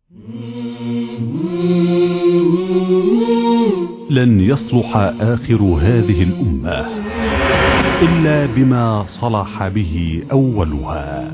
لن يصلح آخر هذه الأمة إلا بما صلح به أولها.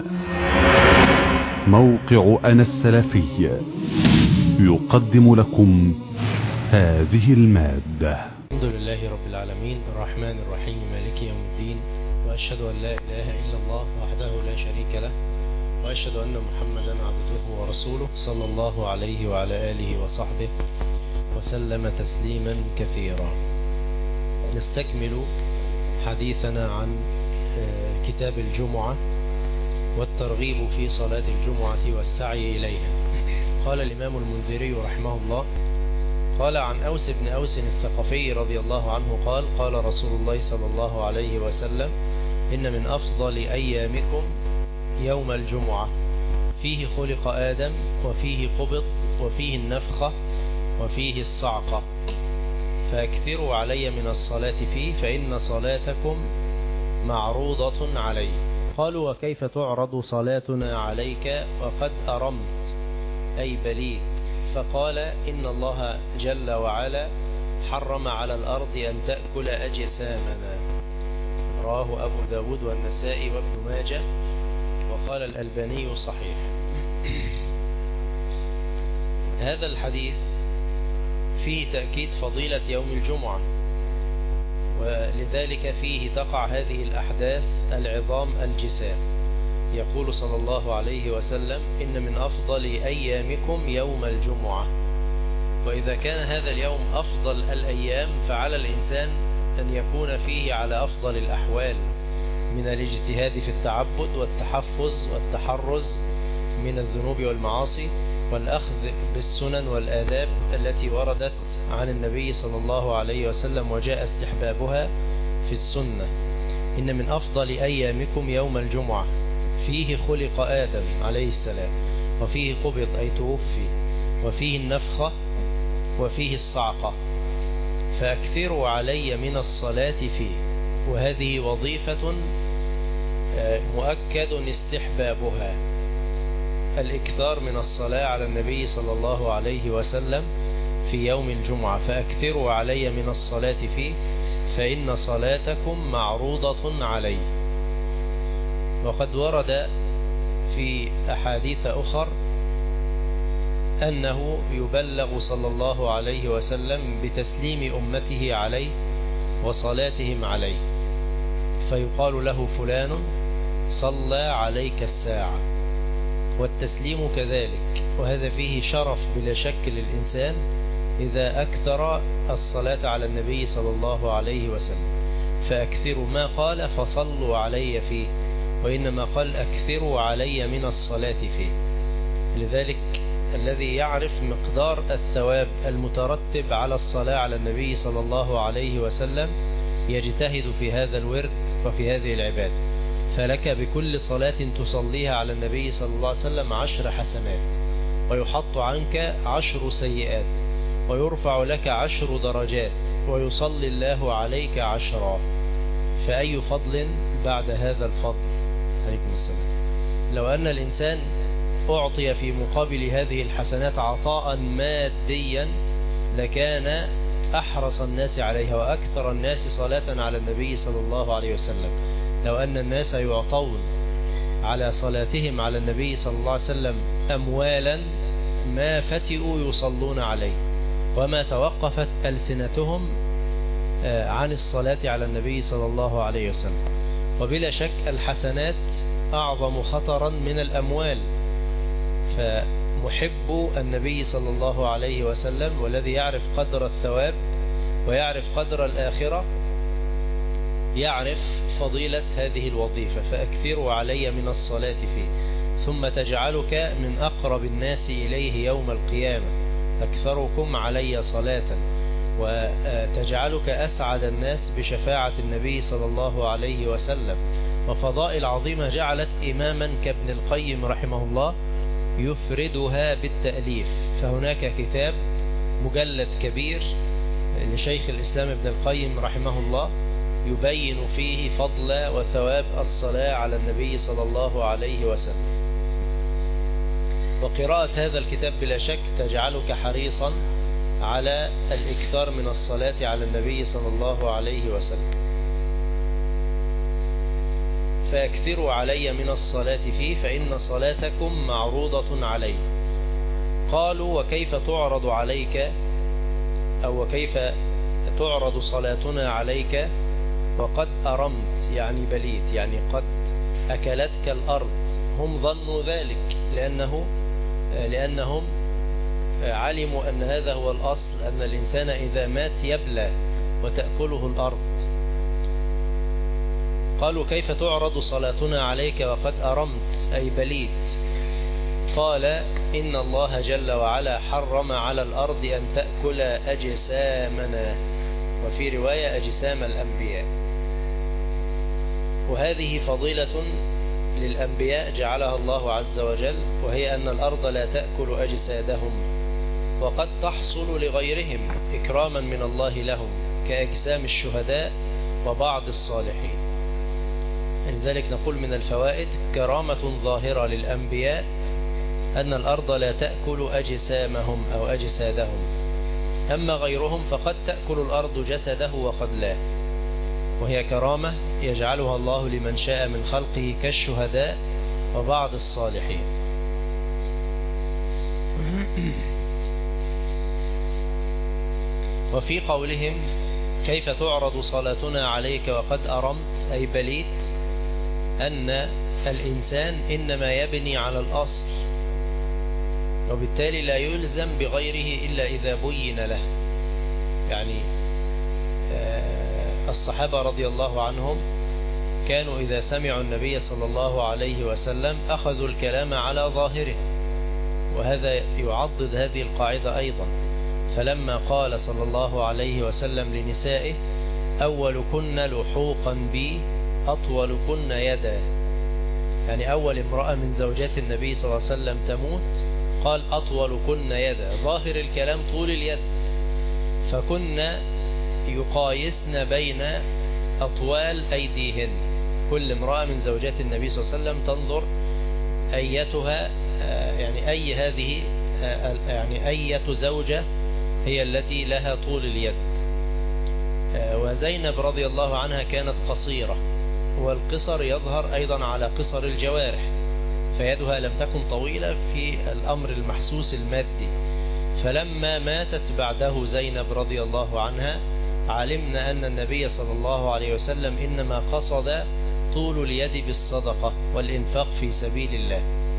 موقع أنا السلفي يقدم لكم هذه المادة. الحمد لله رب العالمين الرحمن الرحيم مالك يوم الدين، وأشهد أن لا إله إلا الله وحده لا شريك له، وأشهد أن محمدا عبده ورسوله صلى الله عليه وعلى آله وصحبه وسلم تسليما كثيرا. نستكمل حديثنا عن كتاب الجمعة والترغيب في صلاة الجمعة والسعي إليها. قال الإمام المنذري رحمه الله: قال عن أوس بن أوس الثقفي رضي الله عنه قال: قال رسول الله صلى الله عليه وسلم: إن من أفضل أيامكم يوم الجمعة، فيه خلق آدم، وفيه قبض، وفيه النفخة، وفيه الصعقة، فأكثروا علي من الصلاة فيه، فإن صلاتكم معروضة علي. قالوا: وكيف تعرض صلاتنا عليك وقد أرمت أي بليت؟ فقال: إن الله جل وعلا حرم على الأرض أن تأكل أجسامنا. رواه أبو داود والنسائي وابن ماجه، وقال الألباني صحيح. هذا الحديث فيه تأكيد فضيلة يوم الجمعة، ولذلك فيه تقع هذه الأحداث العظام الجسام. يقول صلى الله عليه وسلم: إن من أفضل أيامكم يوم الجمعة. وإذا كان هذا اليوم أفضل الأيام، فعلى الإنسان أن يكون فيه على أفضل الأحوال من الاجتهاد في التعبد والتحفظ والتحرز من الذنوب والمعاصي، والأخذ بالسنن والآداب التي وردت عن النبي صلى الله عليه وسلم وجاء استحبابها في السنة. إن من أفضل أيامكم يوم الجمعة، فيه خلق آدم عليه السلام، وفيه قبض أي توفي، وفيه النفخة، وفيه الصعقة، فأكثروا علي من الصلاة فيه. وهذه وظيفة مؤكد استحبابها، الإكثار من الصلاة على النبي صلى الله عليه وسلم في يوم الجمعة. فأكثروا علي من الصلاة فيه، فإن صلاتكم معروضة علي. وقد ورد في أحاديث أخر أنه يبلغ صلى الله عليه وسلم بتسليم أمته عليه وصلاتهم عليه، فيقال له: فلان صلى عليك الساعة. والتسليم كذلك، وهذا فيه شرف بلا شك للإنسان إذا أكثر الصلاة على النبي صلى الله عليه وسلم. فأكثروا، ما قال فصلوا علي فيه، وإنما قال أكثروا علي من الصلاة فيه. لذلك الذي يعرف مقدار الثواب المترتب على الصلاة على النبي صلى الله عليه وسلم يجتهد في هذا الورد وفي هذه العبادة. فلك بكل صلاة تصليها على النبي صلى الله عليه وسلم 10 حسنات، ويحط عنك 10 سيئات، ويرفع لك 10 درجات، ويصلي الله عليك 10. فأي فضل بعد هذا الفضل؟ عليكم السلام. لو أن الإنسان أعطي في مقابل هذه الحسنات عطاء ماديا لكان أحرص الناس عليها وأكثر الناس صلاة على النبي صلى الله عليه وسلم. لو أن الناس يعطون على صلاتهم على النبي صلى الله عليه وسلم أموالا ما فتئوا يصلون عليه، وما توقفت ألسنتهم عن الصلاة على النبي صلى الله عليه وسلم. وبلا شك الحسنات أعظم خطرا من الأموال. فمحب النبي صلى الله عليه وسلم والذي يعرف قدر الثواب ويعرف قدر الآخرة يعرف فضيلة هذه الوظيفة. فأكثروا علي من الصلاة فيه، ثم تجعلك من أقرب الناس إليه يوم القيامة، أكثركم علي صلاة، وتجعلك أسعد الناس بشفاعة النبي صلى الله عليه وسلم. وفضائل عظيمة جعلت إماما كابن القيم رحمه الله يفردها بالتأليف. فهناك كتاب مجلد كبير لشيخ الإسلام ابن القيم رحمه الله يبين فيه فضل وثواب الصلاة على النبي صلى الله عليه وسلم. وقراءة هذا الكتاب بلا شك تجعلك حريصا على الإكثار من الصلاة على النبي صلى الله عليه وسلم. فاكثروا علي من الصلاة فيه فإن صلاتكم معروضة علي. قالوا وكيف تعرض عليك أو وكيف تعرض صلاتنا عليك وقد أرمت، يعني بليت، يعني قد أكلتك الأرض. هم ظنوا ذلك لأنهم علموا أن هذا هو الأصل، أن الإنسان إذا مات يبلى وتأكله الأرض. قالوا كيف تعرض صلاتنا عليك وقد أرمت أي بليت؟ قال إن الله جل وعلا حرم على الأرض أن تأكل أجسامنا، وفي رواية أجسام الأنبياء. وهذه فضيلة للأنبياء جعلها الله عز وجل، وهي أن الأرض لا تأكل أجسادهم، وقد تحصل لغيرهم إكراما من الله لهم كأجسام الشهداء وبعض الصالحين. لذلك نقول من الفوائد كرامة ظاهرة للأنبياء أن الأرض لا تأكل أجسامهم أو أجسادهم، أما غيرهم فقد تأكل الأرض جسده وقد لا، وهي كرامة يجعلها الله لمن شاء من خلقه كالشهداء وبعض الصالحين. وفي قولهم كيف تعرض صلاتنا عليك وقد أرمت أي بليت، أن الإنسان إنما يبني على الأصل، وبالتالي لا يلزم بغيره إلا إذا بين له. يعني الصحابة رضي الله عنهم كانوا إذا سمعوا النبي صلى الله عليه وسلم أخذوا الكلام على ظاهره، وهذا يعضد هذه القاعدة أيضا. فلما قال صلى الله عليه وسلم لنسائه أولكن لحوقا بي أطولكن يدا، يعني أول امرأة من زوجات النبي صلى الله عليه وسلم تموت قال أطولكن يدا، ظاهر الكلام طول اليد، فكنا يقايسن بين أطوال أيديهن. كل امرأة من زوجات النبي صلى الله عليه وسلم تنظر أيتها، يعني أي هذه، يعني أية زوجة هي التي لها طول اليد. وزينب رضي الله عنها كانت قصيرة، والقصر يظهر أيضا على قصر الجوارح، فيدها لم تكن طويلة في الأمر المحسوس المادي. فلما ماتت بعده زينب رضي الله عنها علمنا أن النبي صلى الله عليه وسلم إنما قصد طول اليد بالصدقة والإنفاق في سبيل الله.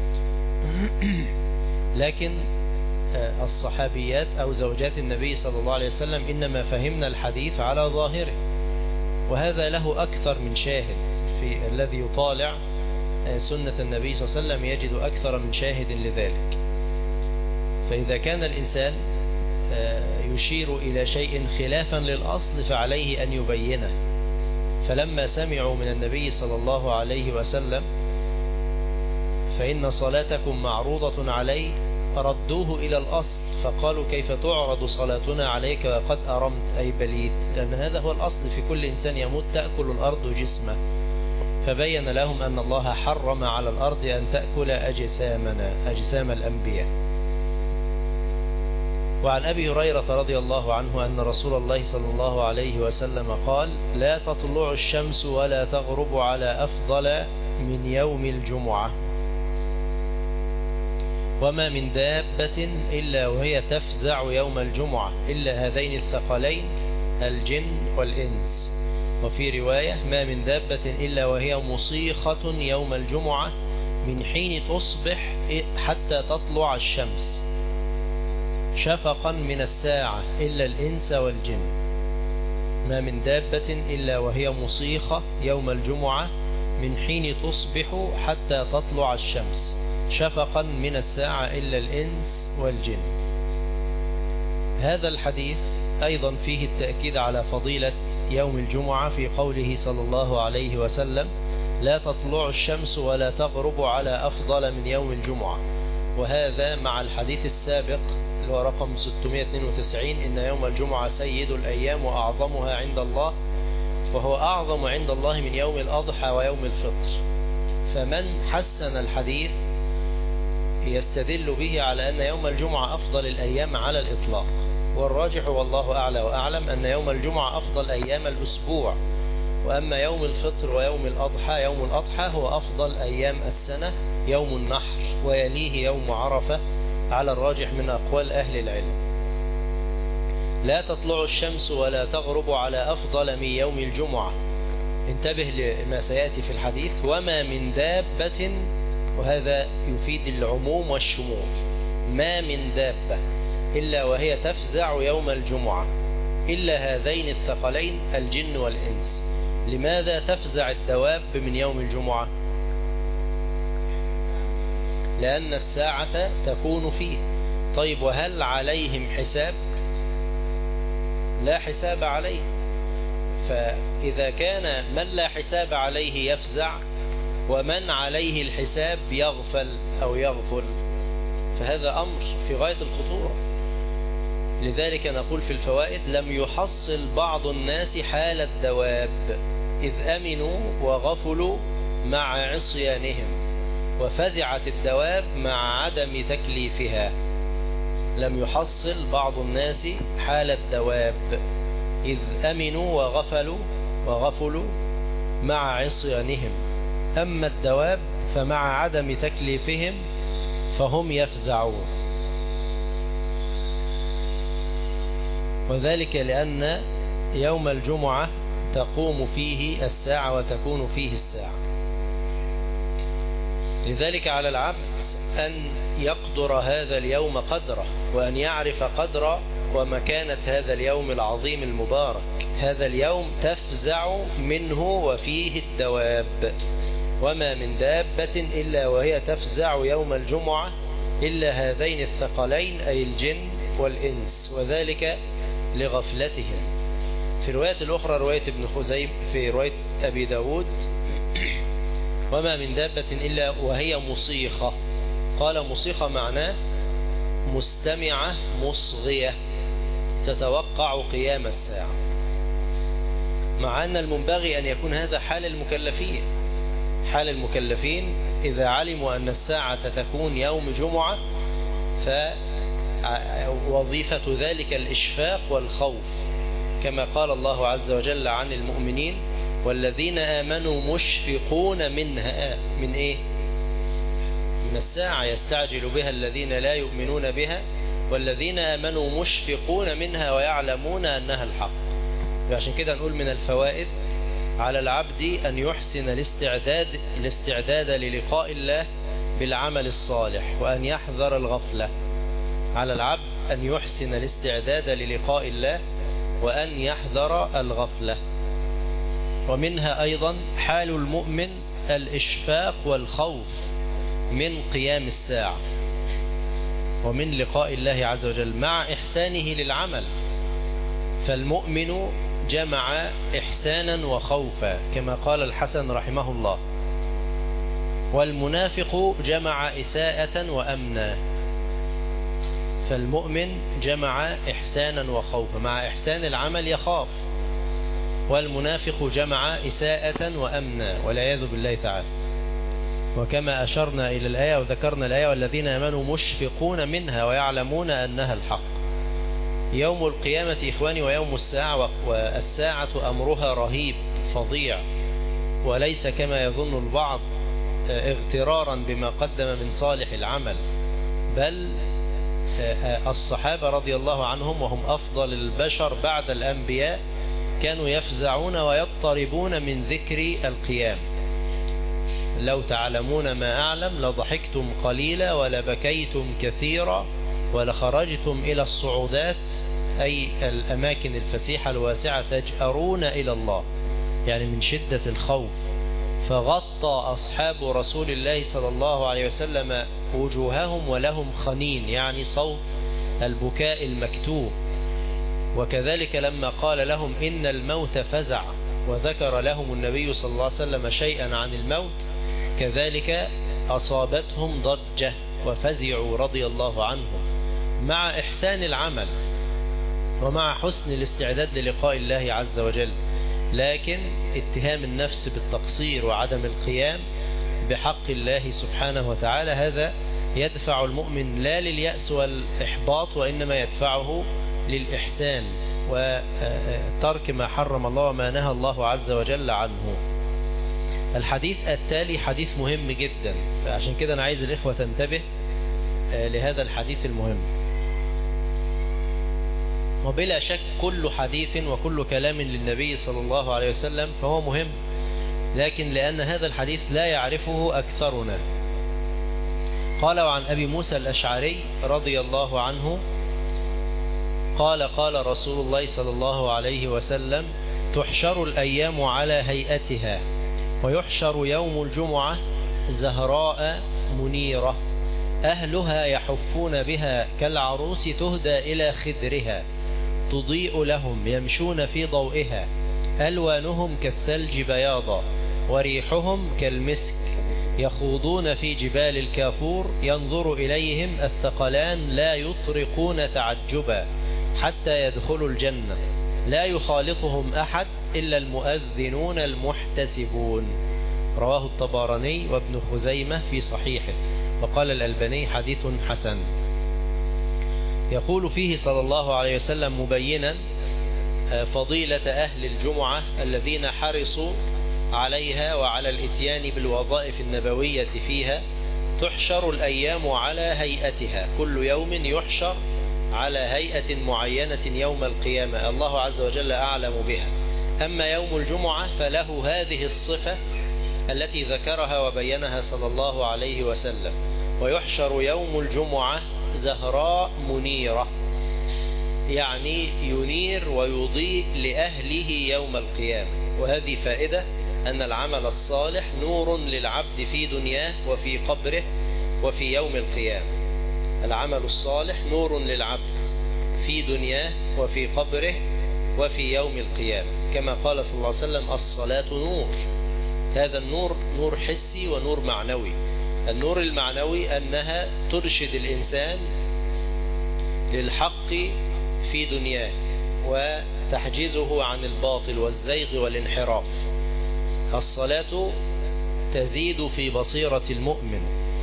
لكن الصحابيات أو زوجات النبي صلى الله عليه وسلم إنما فهمنا الحديث على ظاهره، وهذا له أكثر من شاهد. في الذي يطالع سنة النبي صلى الله عليه وسلم يجد أكثر من شاهد لذلك. فإذا كان الإنسان يشير إلى شيء خلافا للأصل فعليه أن يبينه. فلما سمعوا من النبي صلى الله عليه وسلم فإن صلاتكم معروضة علي ردوه إلى الأصل، فقالوا كيف تعرض صلاتنا عليك وقد أرمت أي بليت، لأن هذا هو الأصل في كل إنسان يموت تأكل الأرض جسمه. فبين لهم أن الله حرم على الأرض أن تأكل أجسامنا، أجسام الأنبياء. وعن أبي هريرة رضي الله عنه أن رسول الله صلى الله عليه وسلم قال لا تطلع الشمس ولا تغرب على أفضل من يوم الجمعة، وما من دابة إلا وهي تفزع يوم الجمعة إلا هذين الثقلين الجن والإنس. وفي رواية ما من دابة إلا وهي مصيخة يوم الجمعة من حين تصبح حتى تطلع الشمس شفقا من الساعة إلا الإنس والجن. ما من دابة إلا وهي مصيخة يوم الجمعة من حين تصبح حتى تطلع الشمس شفقا من الساعة إلا الإنس والجن. هذا الحديث أيضا فيه التأكيد على فضيلة يوم الجمعة في قوله صلى الله عليه وسلم لا تطلع الشمس ولا تغرب على أفضل من يوم الجمعة. وهذا مع الحديث السابق اللي هو رقم 692 إن يوم الجمعة سيد الأيام وأعظمها عند الله، وهو أعظم عند الله من يوم الأضحى ويوم الفطر. فمن حسن الحديث يستدل به على أن يوم الجمعة أفضل الأيام على الإطلاق، والراجح والله أعلى وأعلم أن يوم الجمعة أفضل أيام الأسبوع، وأما يوم الفطر ويوم الأضحى، يوم الأضحى هو أفضل أيام السنة، يوم النحر ويليه يوم عرفة على الراجح من أقوال أهل العلم. لا تطلع الشمس ولا تغرب على أفضل من يوم الجمعة. انتبه لما سيأتي في الحديث: وما من دابة، وهذا يفيد العموم والشمول، ما من دابة إلا وهي تفزع يوم الجمعة إلا هذين الثقلين الجن والإنس. لماذا تفزع الدواب من يوم الجمعة؟ لأن الساعة تكون فيه. طيب وهل عليهم حساب؟ لا حساب عليه. فإذا كان من لا حساب عليه يفزع ومن عليه الحساب يغفل أو يغفل، فهذا أمر في غاية الخطورة. لذلك نقول في الفوائد: لم يحصل بعض الناس حال الدواب إذ أمنوا وغفلوا مع عصيانهم، وفزعت الدواب مع عدم تكليفها. لم يحصل بعض الناس حال الدواب إذ أمنوا وغفلوا مع عصيانهم، أما الدواب فمع عدم تكليفهم فهم يفزعون. وذلك لأن يوم الجمعة تقوم فيه الساعة وتكون فيه الساعة. لذلك على العبد أن يقدر هذا اليوم قدره، وأن يعرف قدر ومكانة هذا اليوم العظيم المبارك. هذا اليوم تفزع منه وفيه الدواب. وما من دابة إلا وهي تفزع يوم الجمعة إلا هذين الثقلين أي الجن والإنس، وذلك لغفلتهم. في الرواية الأخرى رواية ابن خزيمة في رواية أبي داود: وما من دابة إلا وهي مصيخة. قال مصيخة معناه مستمعة مصغية تتوقع قيام الساعة، مع أن المنبغي أن يكون هذا حال المكلفين. حال المكلفين إذا علموا أن الساعة تكون يوم جمعة فوظيفة ذلك الإشفاق والخوف، كما قال الله عز وجل عن المؤمنين: والذين آمنوا مشفقون منها. من إيه؟ من الساعة يستعجل بها الذين لا يؤمنون بها، والذين آمنوا مشفقون منها ويعلمون أنها الحق. عشان كده نقول من الفوائد: على العبد أن يحسن الاستعداد للقاء الله بالعمل الصالح، وأن يحذر الغفلة. على العبد أن يحسن الاستعداد للقاء الله وأن يحذر الغفلة. ومنها أيضا حال المؤمن الإشفاق والخوف من قيام الساعة ومن لقاء الله عز وجل مع إحسانه للعمل. فالمؤمن جمع إحسانا وخوفا كما قال الحسن رحمه الله، والمنافق جمع إساءة وأمنا. فالمؤمن جمع إحسانا وخوفا، مع إحسان العمل يخاف، والمنافق جمع إساءة وأمنا والعياذ بالله تعالى. وكما أشرنا إلى الآية وذكرنا الآية: والذين آمنوا مشفقون منها ويعلمون أنها الحق. يوم القيامة إخواني ويوم الساعة، والساعة أمرها رهيب فظيع، وليس كما يظن البعض اغترارا بما قدم من صالح العمل، بل الصحابة رضي الله عنهم وهم أفضل البشر بعد الأنبياء كانوا يفزعون ويضطربون من ذكر القيام. لو تعلمون ما أعلم لضحكتم قليلا ولبكيتم كثيرا ولخرجتم إلى الصعودات، أي الأماكن الفسيحة الواسعة، تجأرون إلى الله، يعني من شدة الخوف. فغطى أصحاب رسول الله صلى الله عليه وسلم وجوههم ولهم خنين، يعني صوت البكاء المكتوب. وكذلك لما قال لهم إن الموت فزع وذكر لهم النبي صلى الله عليه وسلم شيئا عن الموت، كذلك أصابتهم ضجة وفزعوا رضي الله عنهم، مع إحسان العمل ومع حسن الاستعداد للقاء الله عز وجل. لكن اتهام النفس بالتقصير وعدم القيام بحق الله سبحانه وتعالى هذا يدفع المؤمن لا لليأس والإحباط، وإنما يدفعه للإحسان وترك ما حرم الله وما نهى الله عز وجل عنه. الحديث التالي حديث مهم جدا، فعشان كده أنا عايز الإخوة تنتبه لهذا الحديث المهم. وبلا شك كل حديث وكل كلام للنبي صلى الله عليه وسلم فهو مهم، لكن لأن هذا الحديث لا يعرفه أكثرنا. قال: وعن أبي موسى الأشعري رضي الله عنه قال: قال رسول الله صلى الله عليه وسلم: تحشر الأيام على هيئتها، ويحشر يوم الجمعة زهراء منيرة، أهلها يحفون بها كالعروس تهدى إلى خدرها، تضيء لهم يمشون في ضوئها، ألوانهم كالثلج بياضا، وريحهم كالمسك، يخوضون في جبال الكافور، ينظر إليهم الثقلان لا يطرقون تعجبا حتى يدخلوا الجنة، لا يخالطهم أحد إلا المؤذنون المحتسبون. رواه الطبراني وابن خزيمة في صحيحه، وقال الألباني حديث حسن. يقول فيه صلى الله عليه وسلم مبينا فضيلة أهل الجمعة الذين حرصوا عليها وعلى الاتيان بالوظائف النبوية فيها: تحشر الأيام على هيئتها، كل يوم يحشر على هيئة معينة يوم القيامة، الله عز وجل أعلم بها. أما يوم الجمعة فله هذه الصفة التي ذكرها وبينها صلى الله عليه وسلم: ويحشر يوم الجمعة زهراء منيرة، يعني ينير ويضيء لأهله يوم القيامة. وهذه فائدة أن العمل الصالح نور للعبد في دنياه وفي قبره وفي يوم القيامة. العمل الصالح نور للعبد في دنياه وفي قبره وفي يوم القيامة، كما قال صلى الله عليه وسلم: الصلاة نور. هذا النور نور حسي ونور معنوي. النور المعنوي أنها ترشد الإنسان للحق في دنياه وتحجزه عن الباطل والزيغ والانحراف. الصلاة تزيد في بصيرة المؤمن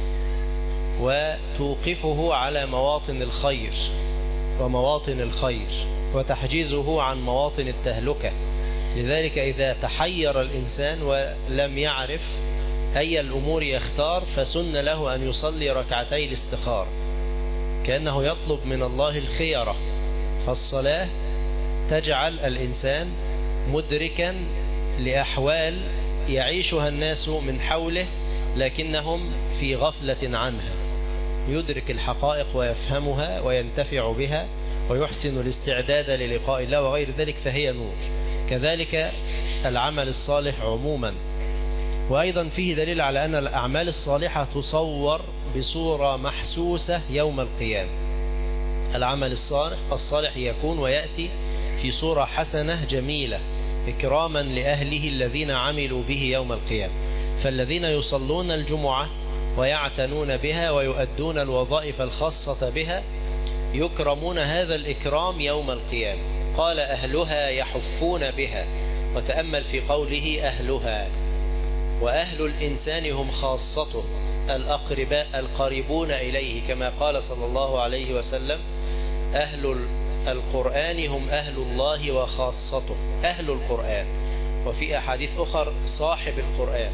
وتوقفه على مواطن الخير ومواطن الخير وتحجزه عن مواطن التهلكة. لذلك إذا تحير الإنسان ولم يعرف أي الأمور يختار فسن له أن يصلي ركعتي الاستخارة، كأنه يطلب من الله الخيرة. فالصلاة تجعل الإنسان مدركا لأحوال يعيشها الناس من حوله لكنهم في غفلة عنها، يدرك الحقائق ويفهمها وينتفع بها ويحسن الاستعداد للقاء الله وغير ذلك، فهي نور. كذلك العمل الصالح عموما. وأيضا فيه دليل على أن الأعمال الصالحة تصور بصورة محسوسة يوم القيامة. العمل الصالح يكون ويأتي في صورة حسنة جميلة إكراما لأهله الذين عملوا به يوم القيامة. فالذين يصلون الجمعة ويعتنون بها ويؤدون الوظائف الخاصة بها يكرمون هذا الإكرام يوم القيامة. قال: أهلها يحفون بها، وتأمل في قوله أهلها. وأهل الإنسان هم خاصته الأقرباء القريبون إليه، كما قال صلى الله عليه وسلم: أهل القرآن هم أهل الله وخاصته، أهل القرآن. وفي أحاديث أخر صاحب القرآن.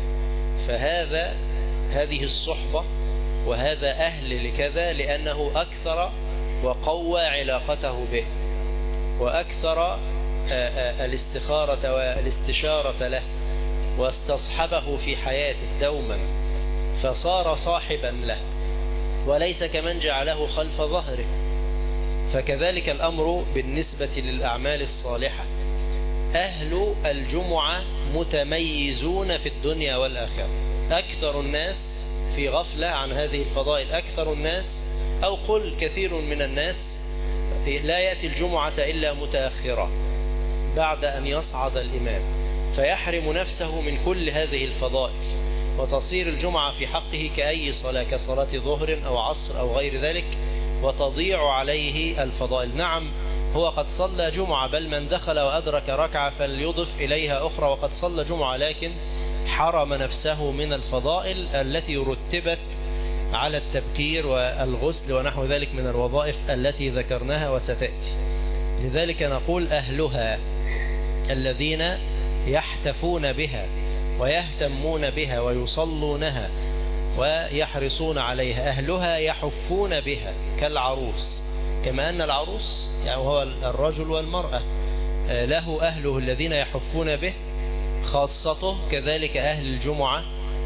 هذه الصحبة وهذا أهل لكذا لأنه أكثر وقوى علاقته به وأكثر الاستخارة والاستشارة له واستصحبه في حياته دوما، فصار صاحبا له وليس كمن جعله خلف ظهره. فكذلك الأمر بالنسبة للأعمال الصالحة. أهل الجمعة متميزون في الدنيا والآخرة. أكثر الناس في غفلة عن هذه الفضائل. أكثر الناس أو قل كثير من الناس لا يأتي الجمعة إلا متأخرة بعد أن يصعد الإمام، فيحرم نفسه من كل هذه الفضائل، وتصير الجمعة في حقه كأي صلاة، كصلاة ظهر أو عصر أو غير ذلك، وتضيع عليه الفضائل. نعم هو قد صلى جمعة، بل من دخل وأدرك ركعة فليضف إليها أخرى وقد صلى جمعة، لكن حرم نفسه من الفضائل التي رتبت على التبكير والغسل ونحو ذلك من الوظائف التي ذكرناها وستأتي. لذلك نقول أهلها الذين يحتفون بها ويهتمون بها ويصلونها ويحرصون عليها، أهلها يحفون بها كالعروس، كما أن العروس يعني هو الرجل والمرأة له أهله الذين يحفون به خاصته، كذلك أهل الجمعة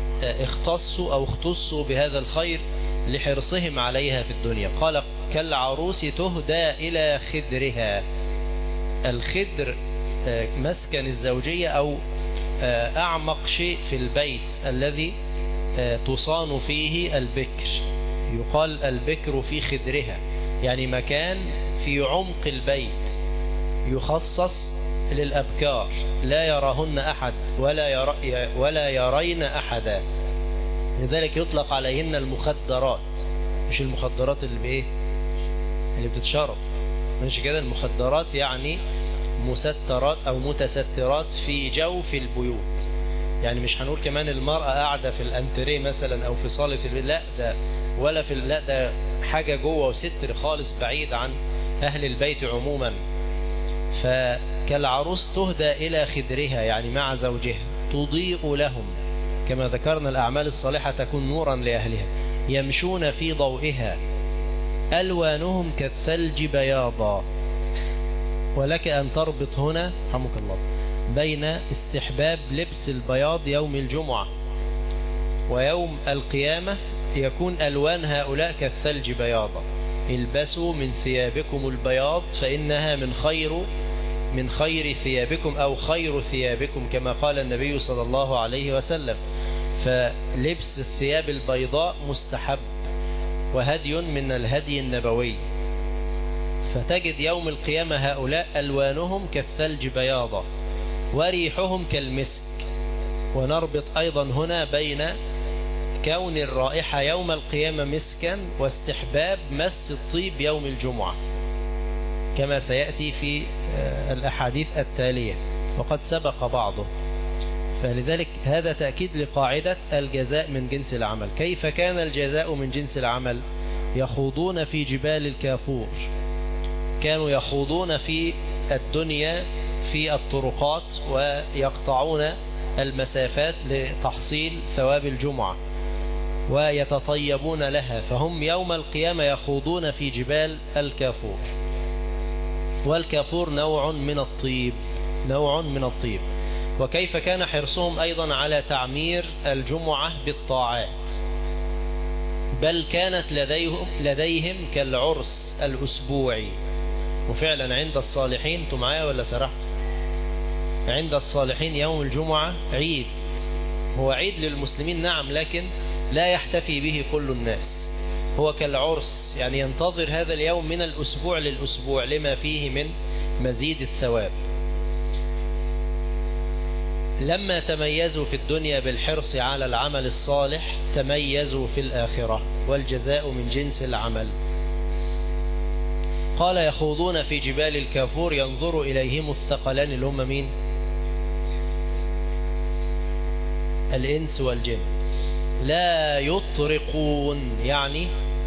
اختصوا بهذا الخير لحرصهم عليها في الدنيا. قال كالعروس تهدى إلى خدرها. الخدر مسكن الزوجية أو أعمق شيء في البيت الذي تصان فيه البكر، يقال البكر في خدرها، يعني مكان في عمق البيت يخصص للأبكار لا يراهن أحد ولا يرين أحدا. لذلك يطلق عليهن المخدرات، مش المخدرات اللي بتتشرب، مش كده. المخدرات يعني مسترات أو متسترات في جوف البيوت، يعني مش هنقول كمان المرأة قاعدة في الانتريه مثلا أو في صالة البيت، لا ده ولا في، لا ده حاجة جوه وستر خالص بعيد عن أهل البيت عموما. فكالعروس تهدى إلى خدرها يعني مع زوجها، تضيء لهم، كما ذكرنا الأعمال الصالحة تكون نورا لأهلها، يمشون في ضوئها، ألوانهم كالثلج بياضا. ولك أن تربط هنا رحمك الله بين استحباب لبس البياض يوم الجمعة ويوم القيامة، يكون ألوان هؤلاء كالثلج بياضا. البسوا من ثيابكم البياض فإنها من خير ثيابكم أو خير ثيابكم، كما قال النبي صلى الله عليه وسلم. فلبس الثياب البيضاء مستحب وهدي من الهدي النبوي. فتجد يوم القيامة هؤلاء ألوانهم كالثلج بياضا وريحهم كالمسك. ونربط أيضا هنا بين كون الرائحة يوم القيامة مسكا واستحباب مس الطيب يوم الجمعة، كما سيأتي في الأحاديث التالية وقد سبق بعضه. فلذلك هذا تأكيد لقاعدة الجزاء من جنس العمل. كيف كان الجزاء من جنس العمل؟ يخوضون في جبال الكافور، كانوا يخوضون في الدنيا في الطرقات ويقطعون المسافات لتحصيل ثواب الجمعة ويتطيبون لها، فهم يوم القيامة يخوضون في جبال الكافور. والكافور نوع من الطيب. وكيف كان حرصهم أيضا على تعمير الجمعة بالطاعات، بل كانت لديهم كالعرس الأسبوعي. وفعلا عند الصالحين، انتم معايا ولا سرحت؟ عند الصالحين يوم الجمعة عيد، هو عيد للمسلمين نعم، لكن لا يحتفي به كل الناس، هو كالعرس، يعني ينتظر هذا اليوم من الأسبوع للأسبوع لما فيه من مزيد الثواب. لما تميزوا في الدنيا بالحرص على العمل الصالح تميزوا في الآخرة، والجزاء من جنس العمل. قال يخوضون في جبال الكافور ينظر إليهم الثقلان اللي هم مين؟ الإنس والجن. لا يطرقون يعني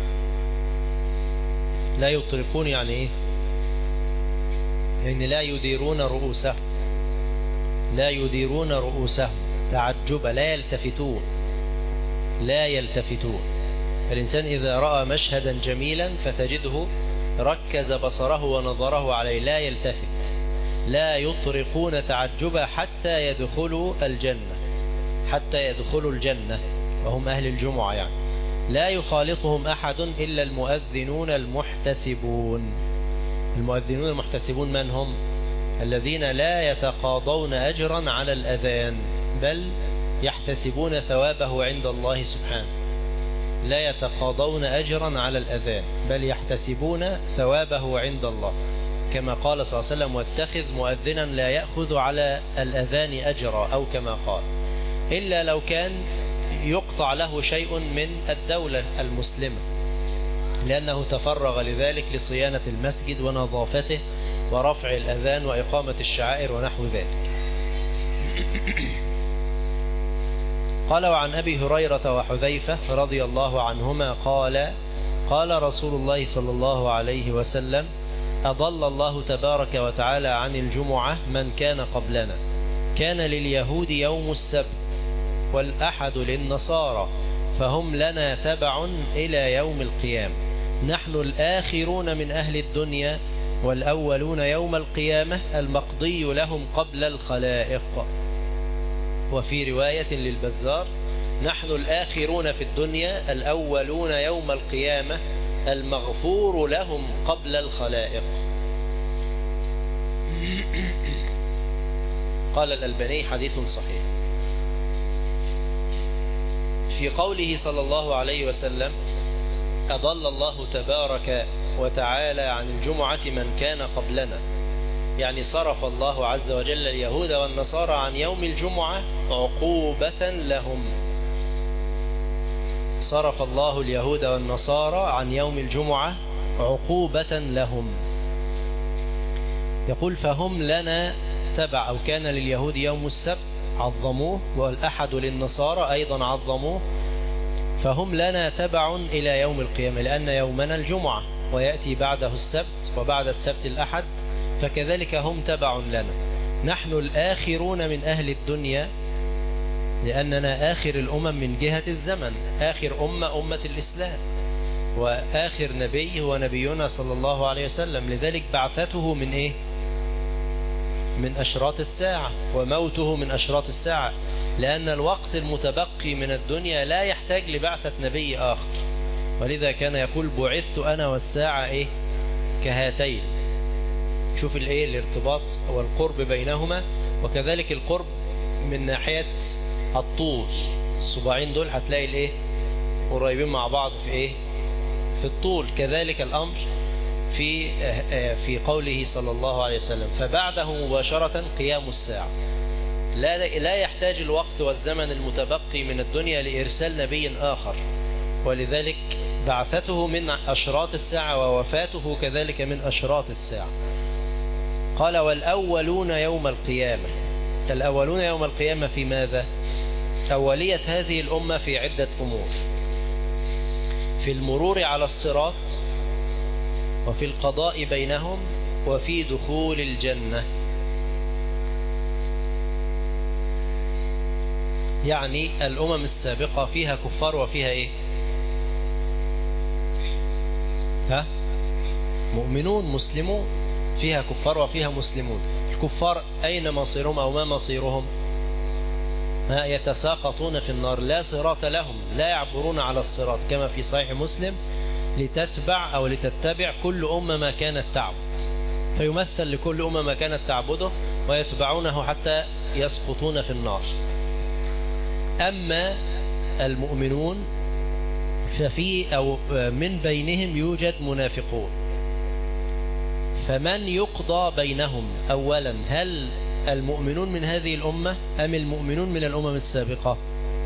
إيه؟ يعني لا يديرون رؤوسهم تعجبا، لا يلتفتون. الإنسان إذا رأى مشهدا جميلا فتجده ركز بصره ونظره عليه، لا يلتفت. لا يطرقون تعجبا حتى يدخلوا الجنة وهم أهل الجمعة يعني. لا يخالطهم أحد إلا المؤذنون المحتسبون. المؤذنون المحتسبون من هم؟ الذين لا يتقاضون أجرا على الأذان، بل يحتسبون ثوابه عند الله سبحانه. لا يتقاضون أجرا على الأذان بل يحتسبون ثوابه عند الله، كما قال صلى الله عليه وسلم واتخذ مؤذنا لا يأخذ على الأذان أجرا، أو كما قال، إلا لو كان يقطع له شيء من الدولة المسلمة لأنه تفرغ لذلك لصيانة المسجد ونظافته ورفع الأذان وإقامة الشعائر ونحو ذلك. قال: وعن أبي هريرة وحذيفة رضي الله عنهما قال: قال رسول الله صلى الله عليه وسلم: أضل الله تبارك وتعالى عن الجمعة من كان قبلنا، كان لليهود يوم السبت والأحد للنصارى، فهم لنا تبع إلى يوم القيامة، نحن الآخرون من أهل الدنيا والأولون يوم القيامة، المقضي لهم قبل الخلائق. وفي رواية للبزار: نحن الآخرون في الدنيا الأولون يوم القيامة، المغفور لهم قبل الخلائق. قال الألباني: حديث صحيح. في قوله صلى الله عليه وسلم: أضل الله تبارك وتعالى عن الجمعة من كان قبلنا، يعني صرف الله عز وجل اليهود والنصارى عن يوم الجمعة عقوبة لهم. صرف الله اليهود والنصارى عن يوم الجمعة عقوبة لهم. يقول: فهم لنا تبع، أو كان لليهود يوم السبت عظموه، والأحد للنصارى أيضا عظموه، فهم لنا تبع إلى يوم القيامة، لأن يومنا الجمعة ويأتي بعده السبت وبعد السبت الأحد، فكذلك هم تبع لنا. نحن الآخرون من أهل الدنيا، لأننا آخر الأمم من جهة الزمن، آخر أمة الإسلام، وآخر نبي هو نبينا صلى الله عليه وسلم، لذلك بعثته من إيه؟ من أشراط الساعة، وموته من أشراط الساعة، لأن الوقت المتبقي من الدنيا لا يحتاج لبعثة نبي آخر، ولذا كان يقول: بعثت أنا والساعة إيه؟ كهاتين. شوف الإيه؟ الارتباط والقرب بينهما، وكذلك القرب من ناحية الطول، الصباعين دول هتلاقي الإيه؟ قريبين مع بعض في إيه؟ في الطول. كذلك الأمر في قوله صلى الله عليه وسلم: فبعده مباشرة قيام الساعة. لا يحتاج الوقت والزمن المتبقي من الدنيا لإرسال نبي آخر، ولذلك بعثته من أشراط الساعة، ووفاته كذلك من أشراط الساعة. قال: والأولون يوم القيامة. الأولون يوم القيامة في ماذا؟ أولية هذه الأمة في عدة أمور: في المرور على الصراط، وفي القضاء بينهم، وفي دخول الجنة. يعني الأمم السابقة فيها كفار وفيها إيه؟ مؤمنون مسلمون، فيها كفار وفيها مسلمون. الكفار أين مصيرهم أو ما مصيرهم؟ يتساقطون في النار، لا صراط لهم، لا يعبرون على الصراط، كما في صحيح مسلم: لتتبع أو لتتبع كل أمة ما كانت تعبد، فيمثل لكل أمة ما كانت تعبده ويتبعونه حتى يسقطون في النار. أما المؤمنون ففي أو من بينهم يوجد منافقون، فمن يقضى بينهم أولا؟ هل المؤمنون من هذه الأمة أم المؤمنون من الأمم السابقة؟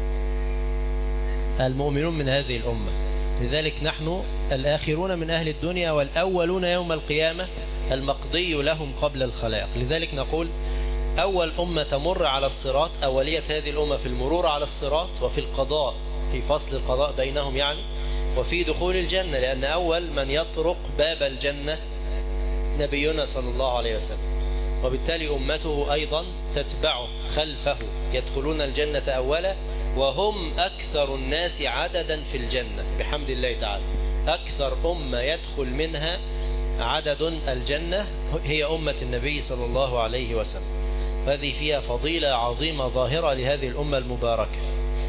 المؤمنون من هذه الأمة. لذلك نحن الآخرون من أهل الدنيا والأولون يوم القيامة، المقضي لهم قبل الخلائق. لذلك نقول: أول أمة تمر على الصراط، أولية هذه الأمة في المرور على الصراط، وفي القضاء، في فصل القضاء بينهم يعني، وفي دخول الجنة، لأن أول من يطرق باب الجنة نبينا صلى الله عليه وسلم، وبالتالي أمته أيضا تتبعه خلفه، يدخلون الجنة أولا، وهم أكثر الناس عددا في الجنة بحمد الله تعالى. أكثر أمة يدخل منها عدد الجنة هي أمة النبي صلى الله عليه وسلم. هذه فيها فضيلة عظيمة ظاهرة لهذه الأمة المباركة.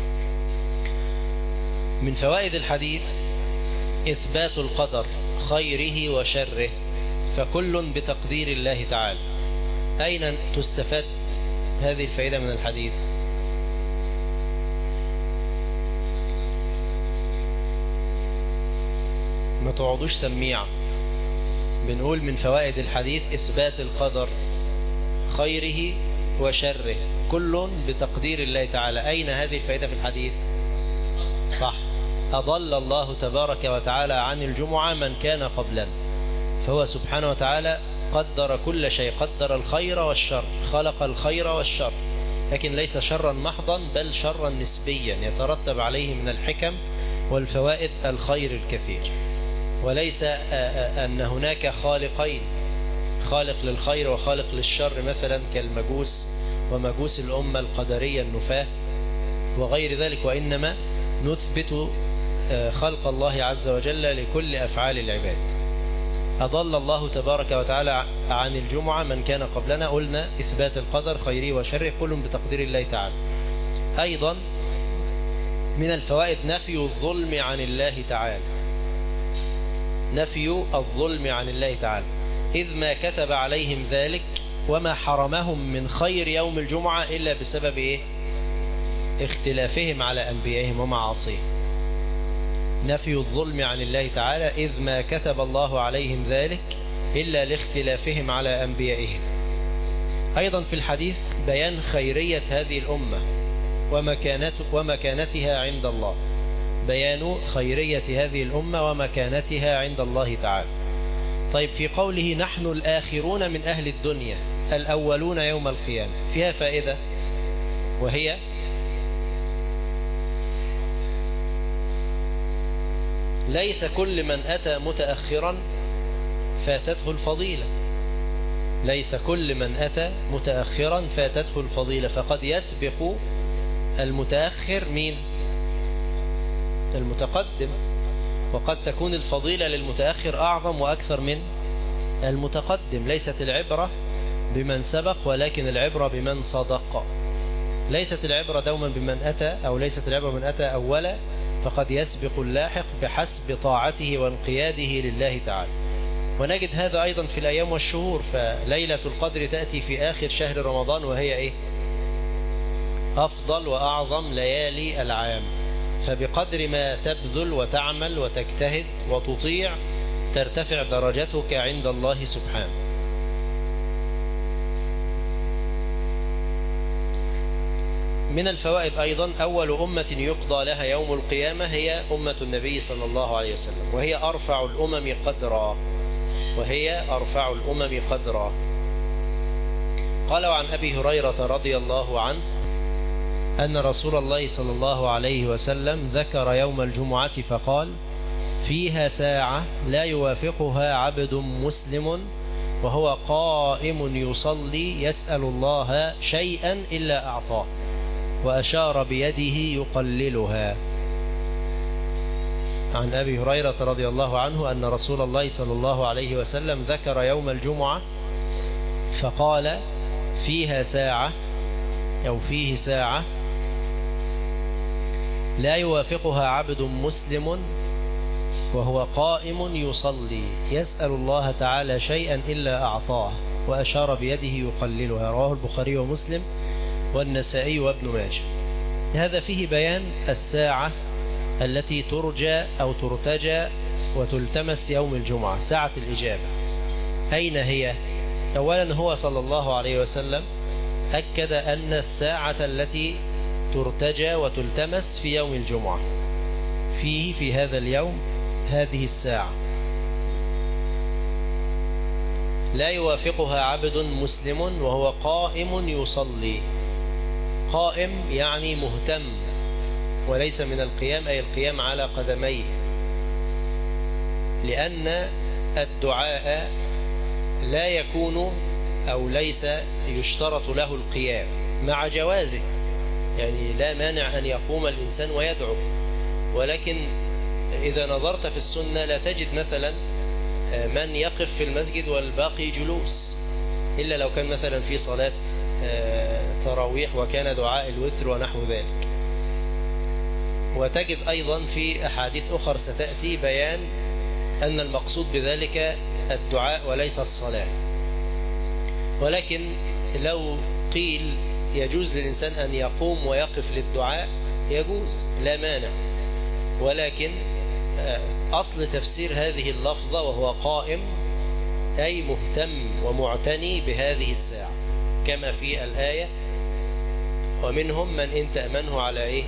من فوائد الحديث إثبات القدر خيره وشره، فكل بتقدير الله تعالى. أين تستفاد هذه الفائدة من الحديث؟ ما تقعدوش سميع. بنقول من فوائد الحديث إثبات القدر خيره وشره، كل بتقدير الله تعالى. أين هذه الفائدة في الحديث؟ صح، أضل الله تبارك وتعالى عن الجمعة من كان قبلنا، فهو سبحانه وتعالى قدر كل شيء، قدر الخير والشر، خلق الخير والشر، لكن ليس شرا محضا بل شرا نسبيا يترتب عليه من الحكم والفوائد الخير الكثير، وليس أن هناك خالقين، خالق للخير وخالق للشر مثلا كالمجوس ومجوس الأمة القدرية النفاة وغير ذلك، وإنما نثبت خلق الله عز وجل لكل أفعال العباد. أضل الله تبارك وتعالى عن الجمعة من كان قبلنا، قلنا إثبات القدر خيره وشره كل بتقدير الله تعالى. أيضا من الفوائد نفي الظلم عن الله تعالى، نفي الظلم عن الله تعالى، إذ ما كتب عليهم ذلك وما حرمهم من خير يوم الجمعة إلا بسبب إيه؟ اختلافهم على أنبيائهم ومعاصيهم. نفي الظلم عن الله تعالى إذ ما كتب الله عليهم ذلك إلا لاختلافهم على أنبيائهم. أيضا في الحديث بيان خيرية هذه الأمة ومكانتها عند الله، بيان خيرية هذه الأمة ومكانتها عند الله تعالى. طيب في قوله نحن الآخرون من أهل الدنيا الأولون يوم القيامة فيها فائدة، وهي ليس كل من أتى متأخرا فاتته الفضيلة، ليس كل من أتى متأخرا فاتته الفضيلة، فقد يسبق المتأخر مين؟ المتقدم، وقد تكون الفضيلة للمتأخر أعظم وأكثر من المتقدم. ليست العبرة بمن سبق ولكن العبرة بمن صدق، ليست العبرة دوما بمن أتى، أو ليست العبرة بمن أتى أولا، فقد يسبق اللاحق بحسب طاعته وانقياده لله تعالى. ونجد هذا أيضا في الأيام والشهور، فليلة القدر تأتي في آخر شهر رمضان وهي إيه؟ أفضل وأعظم ليالي العام، فبقدر ما تبذل وتعمل وتجتهد وتطيع ترتفع درجتك عند الله سبحانه. من الفوائد أيضا أول أمة يقضى لها يوم القيامة هي أمة النبي صلى الله عليه وسلم، وهي أرفع الأمم قدرا، وهي أرفع الأمم قدرا. قالوا عن أبي هريرة رضي الله عنه أن رسول الله صلى الله عليه وسلم ذكر يوم الجمعة فقال فيها ساعة لا يوافقها عبد مسلم وهو قائم يصلي يسأل الله شيئا إلا أعطاه، وأشار بيده يقللها. عن أبي هريرة رضي الله عنه أن رسول الله صلى الله عليه وسلم ذكر يوم الجمعة فقال فيها ساعة أو فيه ساعة لا يوافقها عبد مسلم وهو قائم يصلي يسأل الله تعالى شيئا إلا أعطاه، وأشار بيده يقللها. رواه البخاري ومسلم والنسائي وابن ماجه. هذا فيه بيان الساعة التي ترجى أو ترتجى وتلتمس يوم الجمعة، ساعة الإجابة. أين هي؟ أولا هو صلى الله عليه وسلم أكد أن الساعة التي ترتجى وتلتمس في يوم الجمعة فيه، في هذا اليوم، هذه الساعة لا يوافقها عبد مسلم وهو قائم يصلي. قائم يعني مهتم، وليس من القيام أي القيام على قدميه، لأن الدعاء لا يكون أو ليس يشترط له القيام مع جوازه، يعني لا مانع أن يقوم الإنسان ويدعو، ولكن إذا نظرت في السنة لا تجد مثلا من يقف في المسجد والباقي جلوس، إلا لو كان مثلا في صلاة تراويح وكان دعاء الوتر ونحو ذلك. وتجد أيضا في أحاديث أخرى ستأتي بيان أن المقصود بذلك الدعاء وليس الصلاة. ولكن لو قيل يجوز للإنسان أن يقوم ويقف للدعاء يجوز، لا مانع، ولكن أصل تفسير هذه اللفظة وهو قائم أي مهتم ومعتني بهذه الساعة، كما في الآية ومنهم من إن تأمنه على إيه؟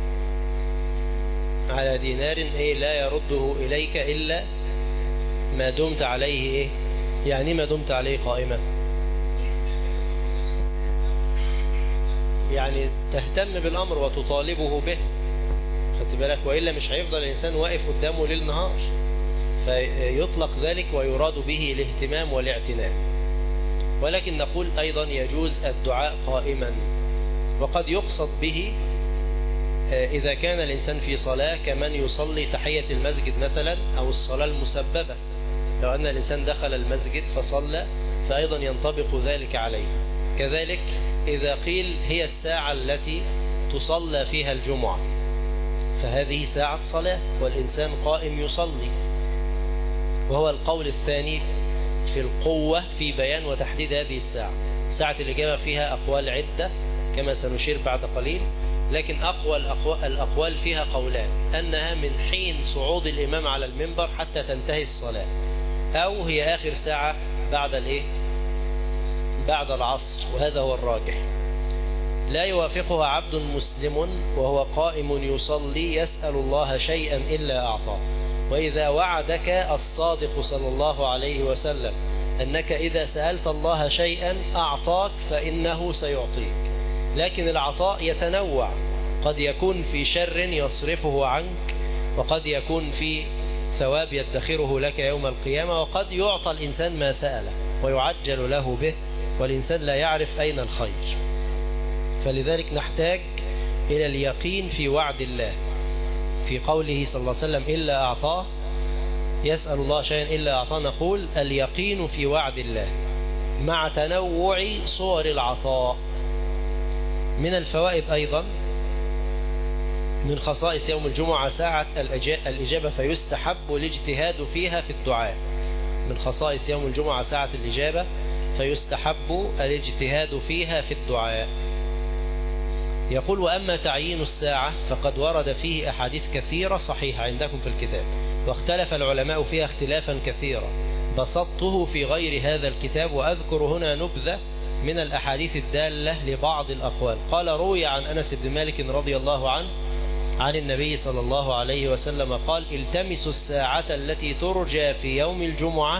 على دينار إيه لا يرده إليك إلا ما دمت عليه إيه؟ يعني ما دمت عليه قائما، يعني تهتم بالأمر وتطالبه به، خدت بالك، وإلا مش هيفضل الإنسان واقف قدامه ليل نهار، فيطلق ذلك ويراد به الاهتمام والاعتناء. ولكن نقول أيضا يجوز الدعاء قائما، وقد يقصد به إذا كان الإنسان في صلاة كمن يصلي تحية المسجد مثلا أو الصلاة المسببة، لو أن الإنسان دخل المسجد فصلى فأيضا ينطبق ذلك عليه. كذلك إذا قيل هي الساعة التي تصلى فيها الجمعة، فهذه ساعة صلاة والإنسان قائم يصلي، وهو القول الثاني في القوة في بيان وتحديد هذه الساعة. ساعة الإجابة فيها أقوال عدة كما سنشير بعد قليل، لكن أقوى الأقوال فيها قولان: أنها من حين صعود الإمام على المنبر حتى تنتهي الصلاة، أو هي آخر ساعة بعد العصر، وهذا هو الراجح. لا يوافقها عبد مسلم وهو قائم يصلي يسأل الله شيئا إلا أعطاه. وإذا وعدك الصادق صلى الله عليه وسلم أنك إذا سألت الله شيئا أعطاك فإنه سيعطيك، لكن العطاء يتنوع، قد يكون في شر يصرفه عنك، وقد يكون في ثواب يدخره لك يوم القيامة، وقد يعطى الإنسان ما سأله ويعجل له به والإنسان لا يعرف أين الخير. فلذلك نحتاج إلى اليقين في وعد الله، في قوله صلى الله عليه وسلم إلا أعطاه، يسأل الله شيئا إلا أعطاه، نقول اليقين في وعد الله مع تنوع صور العطاء. من الفوائد أيضا من خصائص يوم الجمعة ساعة الإجابة، فيستحب الاجتهاد فيها في الدعاء. من خصائص يوم الجمعة ساعة الإجابة فيستحب الاجتهاد فيها في الدعاء. يقول: وأما تعيين الساعة فقد ورد فيه أحاديث كثيرة صحيحة عندكم في الكتاب، واختلف العلماء فيها اختلافا كثيرا، بسطته في غير هذا الكتاب، وأذكر هنا نبذة من الأحاديث الدالة لبعض الأقوال. قال: روي عن أنس بن مالك رضي الله عنه عن النبي صلى الله عليه وسلم قال: التمسوا الساعة التي ترجى في يوم الجمعة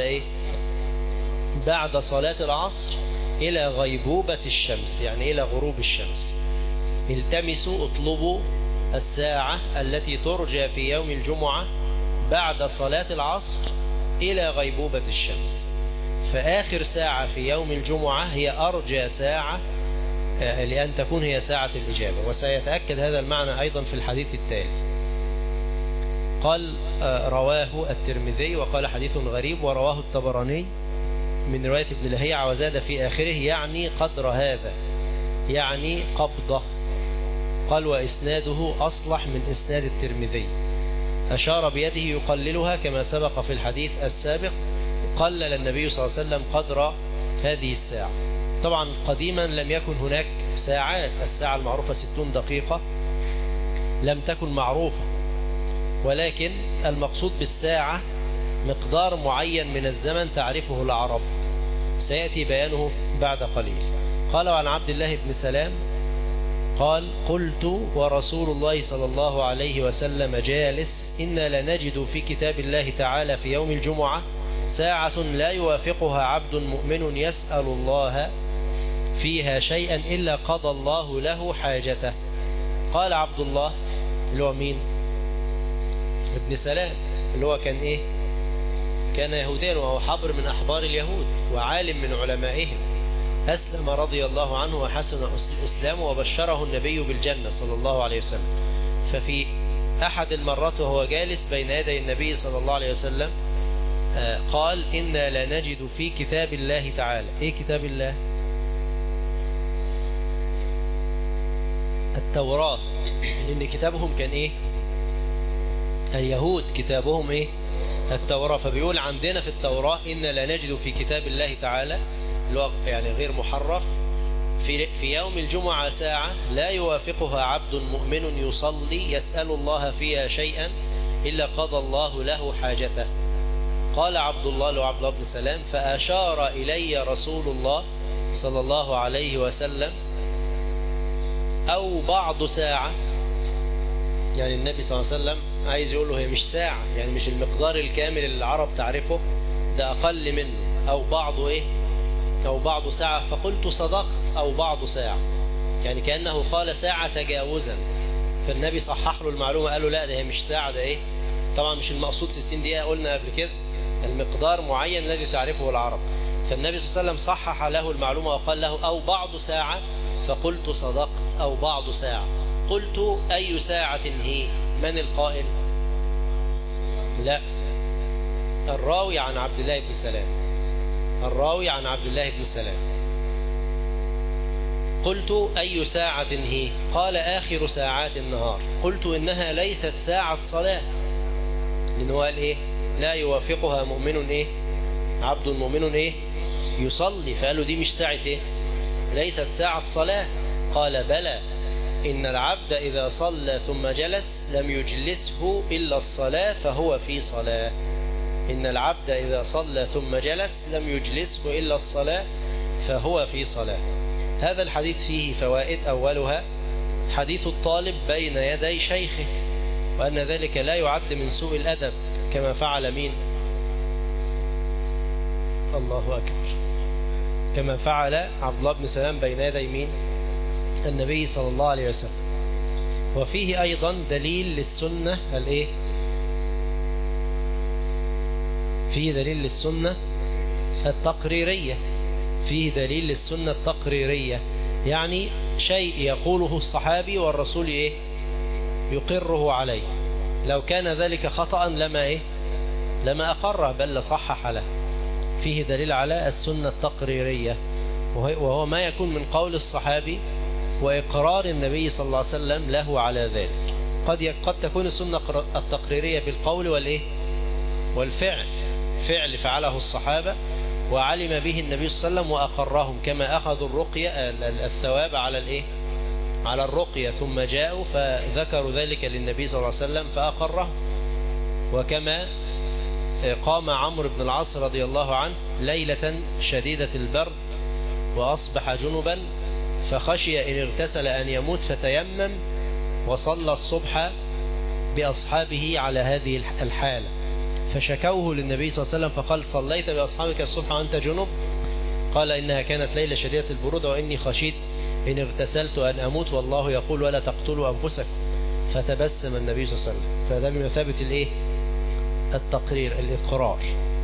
بعد صلاة العصر إلى غيبوبة الشمس، يعني إلى غروب الشمس. التمسوا، اطلبوا الساعة التي ترجى في يوم الجمعة بعد صلاة العصر إلى غيبوبة الشمس. فآخر ساعة في يوم الجمعة هي أرجى ساعة لأن تكون هي ساعة الإجابة، وسيتأكد هذا المعنى أيضا في الحديث التالي. قال: رواه الترمذي وقال حديث غريب، ورواه الطبراني من رواية ابن لهيعة وزاد في آخره يعني قدر هذا، يعني قبضة. قال: وإسناده أصلح من إسناد الترمذي. أشار بيده يقللها كما سبق في الحديث السابق، قلل النبي صلى الله عليه وسلم قدر هذه الساعة. طبعا قديما لم يكن هناك ساعات، الساعة المعروفة 60 دقيقة لم تكن معروفة، ولكن المقصود بالساعة مقدار معين من الزمن تعرفه العرب، سيأتي بيانه بعد قليل. قال: وعن عبد الله بن سلام قال: قلت ورسول الله صلى الله عليه وسلم جالس إنا لنجد في كتاب الله تعالى في يوم الجمعة ساعة لا يوافقها عبد مؤمن يسأل الله فيها شيئا إلا قضى الله له حاجته. قال عبد الله اللي هو مين؟ ابن سلام، اللي هو كان إيه؟ كان يهوديا، وهو حبر من أحبار اليهود وعالم من علمائهم، أسلم رضي الله عنه وحسن إسلامه، وبشره النبي بالجنة صلى الله عليه وسلم. ففي أحد المرات وهو جالس بين يدي النبي صلى الله عليه وسلم قال: إنا لنجد في كتاب الله تعالى. إيه كتاب الله؟ التوراة، لأن كتابهم كان إيه؟ اليهود كتابهم إيه؟ التوراة. فبيقول عندنا في التوراة إنا لنجد في كتاب الله تعالى، اللي هو يعني غير محرف، في يوم الجمعة ساعة لا يوافقها عبد مؤمن يصلي يسأل الله فيها شيئا إلا قضى الله له حاجته. قال عبد الله له عبد الله بن سلام: فأشار إلي رسول الله صلى الله عليه وسلم أو بعض ساعة، يعني النبي صلى الله عليه وسلم عايز يقول له هي مش ساعة، يعني مش المقدار الكامل اللي العرب تعرفه، ده أقل منه، أو بعض إيه، أو بعض ساعة. فقلت: صدقت، أو بعض ساعة. يعني كأنه قال ساعة تجاوزا، فالنبي صحح له المعلومة، قال له لا ده هي مش ساعة، ده ايه؟ طبعا مش المقصود 60 دقيقة، قلنا قبل كده المقدار معين الذي تعرفه العرب. فالنبي صلى الله عليه وسلم صحح له المعلومة وقال له أو بعض ساعة، فقلت صدقت أو بعض ساعة. قلت أي ساعة هي؟ من القائل؟ لا، الراوي عن عبد الله بن سلام، الراوي عن عبد الله بن سلام. قلت أي ساعة هي؟ قال آخر ساعات النهار. قلت إنها ليست ساعة صلاة، لأنه قال إيه؟ لا يوافقها مؤمن إيه؟ عبد مؤمن إيه؟ يصلي. فقالوا دي مش ساعة إيه؟ ليست ساعة صلاة. قال بلى، إن العبد إذا صلى ثم جلس لم يجلسه إلا الصلاة فهو في صلاة. إن العبد إذا صلى ثم جلس لم يجلسه إلا الصلاة فهو في صلاة. هذا الحديث فيه فوائد، أولها حديث الطالب بين يدي شيخه، وأن ذلك لا يعد من سوء الأدب كما فعل مين؟ الله أكبر، كما فعل عبد الله بن سلام بين يدي مين؟ النبي صلى الله عليه وسلم. وفيه أيضا دليل للسنة الإيه؟ فيه دليل للسنة التقريرية، فيه دليل للسنة التقريرية، يعني شيء يقوله الصحابي والرسول إيه؟ يقره عليه. لو كان ذلك خطأ لما إيه؟ لما أقره، بل لصحح له. فيه دليل على السنة التقريرية، وهو ما يكون من قول الصحابي وإقرار النبي صلى الله عليه وسلم له على ذلك. قد تكون السنة التقريرية بالقول والإيه؟ والفعل، فعل فعله الصحابة وعلم به النبي صلى الله عليه وسلم وأقرهم، كما أخذوا الرقية الثواب على الإيه؟ على الرقية، ثم جاءوا فذكروا ذلك للنبي صلى الله عليه وسلم فأقره. وكما قام عمرو بن العاص رضي الله عنه ليلة شديدة البرد وأصبح جنبا، فخشي إن اغتسل أن يموت، فتيمم وصلى الصبح بأصحابه على هذه الحالة، فشكوه للنبي صلى الله عليه وسلم فقال صليت بأصحابك الصبح وأنت جنب؟ قال إنها كانت ليلة شديدة البرودة وإني خشيت إن اغتسلت أن أموت والله يقول ولا تقتلوا أنفسكم. فتبسم النبي صلى الله عليه وسلم. فده بمثابة الإيه؟ التقرير، الإقرار.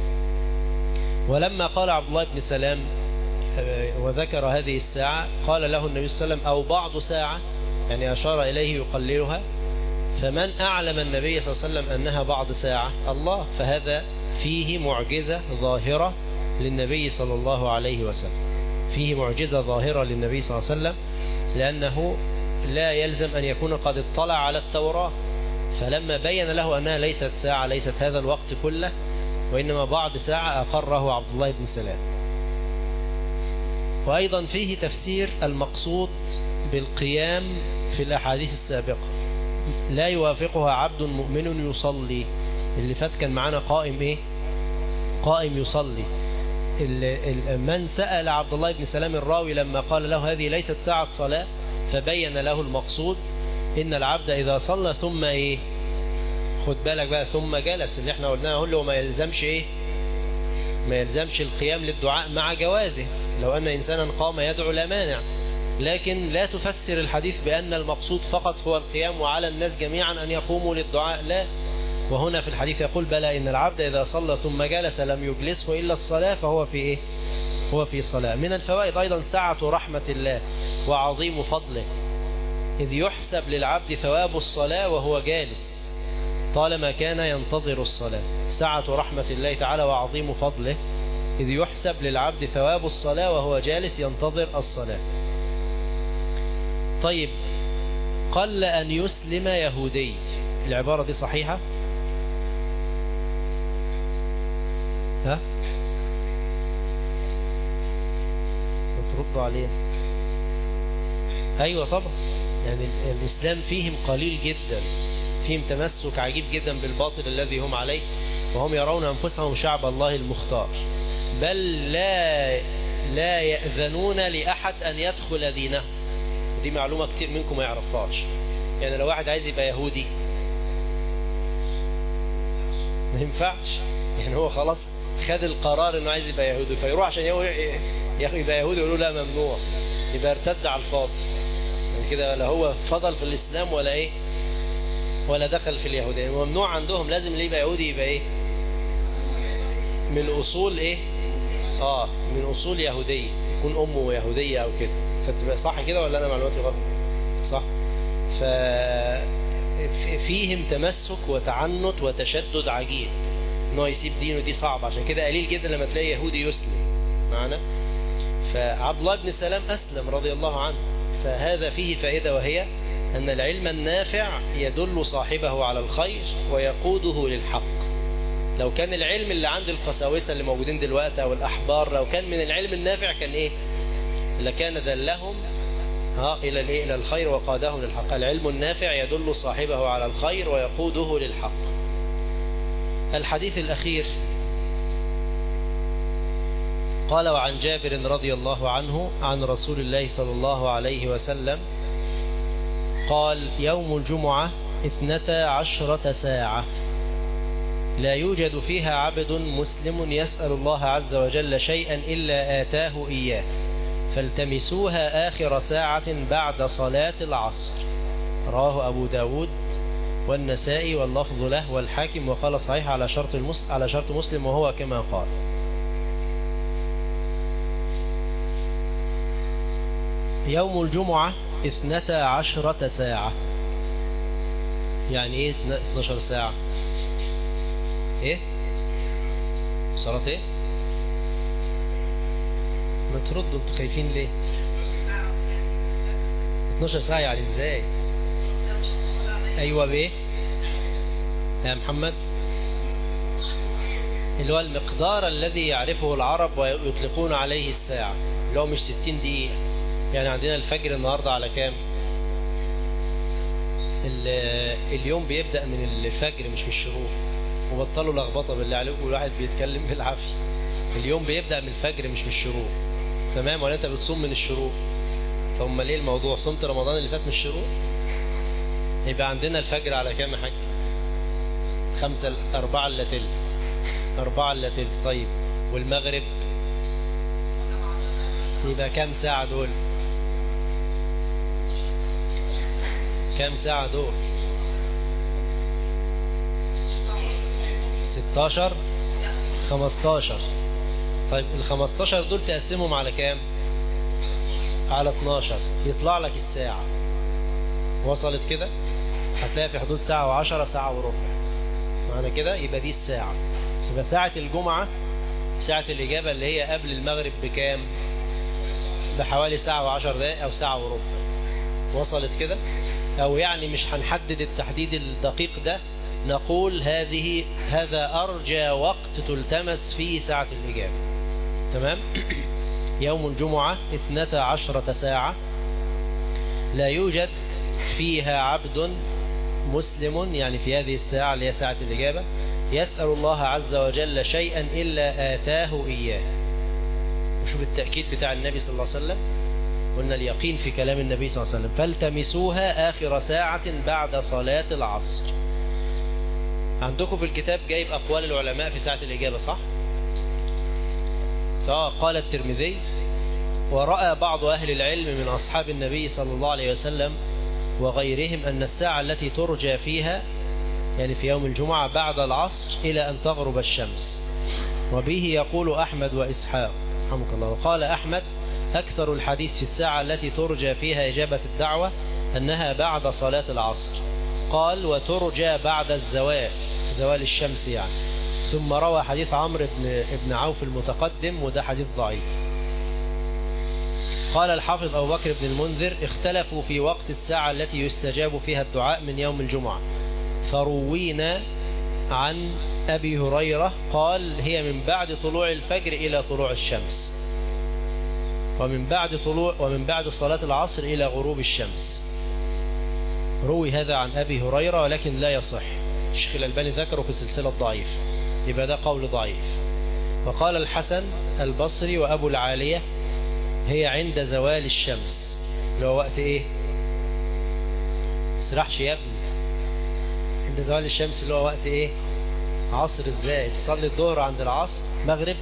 ولما قال عبد الله بن سلام وذكر هذه الساعة قال له النبي صلى الله عليه وسلم أو بعض ساعة، يعني أشار إليه يقللها. فمن أعلم النبي صلى الله عليه وسلم أنها بعض ساعة؟ الله. فهذا فيه معجزة ظاهرة للنبي صلى الله عليه وسلم، فيه معجزة ظاهرة للنبي صلى الله عليه وسلم، لأنه لا يلزم أن يكون قد اطلع على التوراة، فلما بين له أنها ليست ساعة، ليست هذا الوقت كله، وإنما بعض ساعة، أقره عبد الله بن سلام. وأيضا فيه تفسير المقصود بالقيام في الأحاديث السابقة، لا يوافقها عبد مؤمن يصلي. اللي فات كان معنا قائم إيه؟ قائم يصلي. من سأل عبد الله بن سلام الراوي لما قال له هذه ليست ساعة صلاة، فبين له المقصود إن العبد إذا صلى ثم إيه؟ خد بالك بقى، ثم جلس، اللي احنا قلناه له ما يلزمش إيه؟ ما يلزمش القيام للدعاء مع جوازه، لو أن إنسانا قام يدعو لا مانع، لكن لا تفسر الحديث بأن المقصود فقط هو القيام وعلى الناس جميعا أن يقوموا للدعاء، لا. وهنا في الحديث يقول بلى إن العبد إذا صلى ثم جلس لم يجلسه إلا الصلاة فهو في إيه؟ هو في صلاة. من الفوائد أيضا سعة رحمة الله وعظيم فضله، إذ يحسب للعبد ثواب الصلاة وهو جالس طالما كان ينتظر الصلاة. سعة رحمة الله تعالى وعظيم فضله، إذ يحسب للعبد ثواب الصلاة وهو جالس ينتظر الصلاة. طيب، قل أن يسلم يهودي، العبارة دي صحيحة؟ ها؟ تردوا علينا. أيوة طبعا، يعني الإسلام فيهم قليل جدا، فيهم تمسك عجيب جدا بالباطل الذي هم عليه، وهم يرون أنفسهم شعب الله المختار، بل لا يأذنون لأحد أن يدخل دينه. دي معلومة كتير منكم ما يعرفهاش. يعني لو واحد عايز يبقى يهودي ما ينفعش، يعني هو خلاص خد القرار انه عايز يبقى يهودي، فيروح عشان يبقى يهودي يقولوا لا ممنوع، يبقى ارتد على الفاضي. يعني كده لا هو فضل في الإسلام ولا إيه ولا دخل في اليهودية. يعني ممنوع عندهم، لازم اللي يبقى يهودي يبقى إيه من أصول إيه من أصول يهودية، يكون أمه يهودية أو كده. فتبقى صح كده ولا أنا معلوماتي غلط؟ صح. فيهم تمسك وتعنت وتشدد عجيب، إنه يسيب دينه دي صعب. عشان كده قليل جدا لما تلاقي يهودي يسلم معنا. فعبد الله بن سلام أسلم رضي الله عنه. فهذا فيه فائدة، وهي أن العلم النافع يدل صاحبه على الخير ويقوده للحق. لو كان العلم اللي عند القساوسة اللي موجودين دلوقتي أو الأحبار، لو كان من العلم النافع كان إيه؟ لكان دلهم إلى الخير وقادهم للحق. العلم النافع يدل صاحبه على الخير ويقوده للحق. الحديث الأخير قال: وعن جابر رضي الله عنه عن رسول الله صلى الله عليه وسلم قال: يوم الجمعة 12 ساعة لا يوجد فيها عبد مسلم يسأل الله عز وجل شيئا إلا آتاه إياه، فالتمسوها آخر ساعة بعد صلاة العصر. رواه أبو داود والنسائي واللفظ له والحاكم، وقال صحيح على شرط مسلم، وهو كما قال. يوم الجمعة 12 ساعة، يعني ايه 12 ساعة؟ ايه صلاة ايه؟ ما تردوا، انتوا خايفين ليه؟ 12 ساعة يعني ازاي؟ ايوه بايه يا محمد؟ اللي هو المقدار الذي يعرفه العرب ويطلقون عليه الساعة، اللي هو مش 60 دقيقة. يعني عندنا الفجر النهاردة على كام؟ اليوم بيبدأ من الفجر مش من الشروق، وبطلوا لخبطة بالله عليكم، والواحد بيتكلم بالعافية. اليوم بيبدأ من الفجر مش من الشروق، تمام؟ ولا انت بتصوم من الشروق؟ فهم ليه الموضوع؟ صمت رمضان اللي فات من الشروق؟ يبقى عندنا الفجر على كام يا حاج؟ 4 إلا تلت. 4 إلا تلت. طيب والمغرب يبقى كام ساعة دول؟ كام ساعة دول؟ 16 15. طيب ال15 دول تقسمهم على كام؟ على 12، يطلع لك الساعة. وصلت كده؟ هتلاقي في حدود ساعة و10 ساعة وربع معنى كده. يبقى دي الساعة. يبقى ساعة الجمعة ساعة الإجابة اللي هي قبل المغرب بكام؟ بحوالي ساعة و10 دقائق أو ساعة وربع. وصلت كده؟ أو يعني مش هنحدد التحديد الدقيق ده، نقول هذا أرجى وقت تلتمس فيه ساعة الإجابة. تمام؟ يوم الجمعة 12 ساعة لا يوجد فيها عبد مسلم، يعني في هذه الساعة اللي هي ساعة الإجابة، يسأل الله عز وجل شيئا إلا آتاه إياه. وشوف التأكيد بتاع النبي صلى الله عليه وسلم، قلنا اليقين في كلام النبي صلى الله عليه وسلم. فالتمسوها آخر ساعة بعد صلاة العصر. عندكم في الكتاب جايب أقوال العلماء في ساعة الإجابة، صح؟ قال الترمذي: ورأى بعض أهل العلم من أصحاب النبي صلى الله عليه وسلم وغيرهم أن الساعة التي ترجى فيها، يعني في يوم الجمعة، بعد العصر إلى أن تغرب الشمس. وبه يقول أحمد وإسحاق رحمك الله. وقال أحمد: أكثر الحديث في الساعة التي ترجى فيها إجابة الدعوة أنها بعد صلاة العصر. قال: وترجى بعد الزوال، زوال الشمس يعني. ثم روى حديث عمرو بن عوف المتقدم، وده حديث ضعيف. قال الحافظ أبو بكر بن المنذر: اختلفوا في وقت الساعة التي يستجاب فيها الدعاء من يوم الجمعة، فروينا عن أبي هريرة قال: هي من بعد طلوع الفجر إلى طلوع الشمس، ومن بعد صلاة العصر إلى غروب الشمس. روي هذا عن أبي هريرة ولكن لا يصح. الشيخ الألباني ذكره في السلسلة الضعيف، يبقى ده قول ضعيف. وقال الحسن البصري وأبو العالية: هي عند زوال الشمس، اللي هو وقت ايه؟ اسرحش يا ابني. عند زوال الشمس اللي هو وقت ايه؟ عصر. ازاي تصلي الظهر عند العصر؟ مغرب.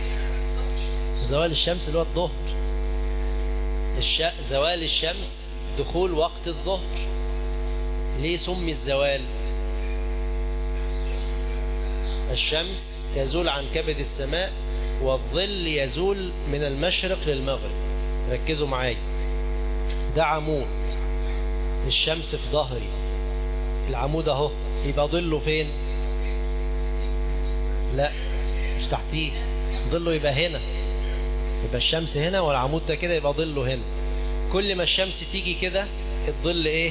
زوال الشمس اللي هو الظهر. زوال الشمس دخول وقت الظهر. ليه سمي الزوال؟ الشمس تزول عن كبد السماء والظل يزول من المشرق للمغرب. ركزوا معايا، ده عمود، الشمس في ظهري، العمود اهو، يبقى ظله فين؟ لا مش تحتيه، ظله يبقى هنا، يبقى الشمس هنا والعمود ده كده، يبقى ظله هنا. كل ما الشمس تيجي كده الظل ايه؟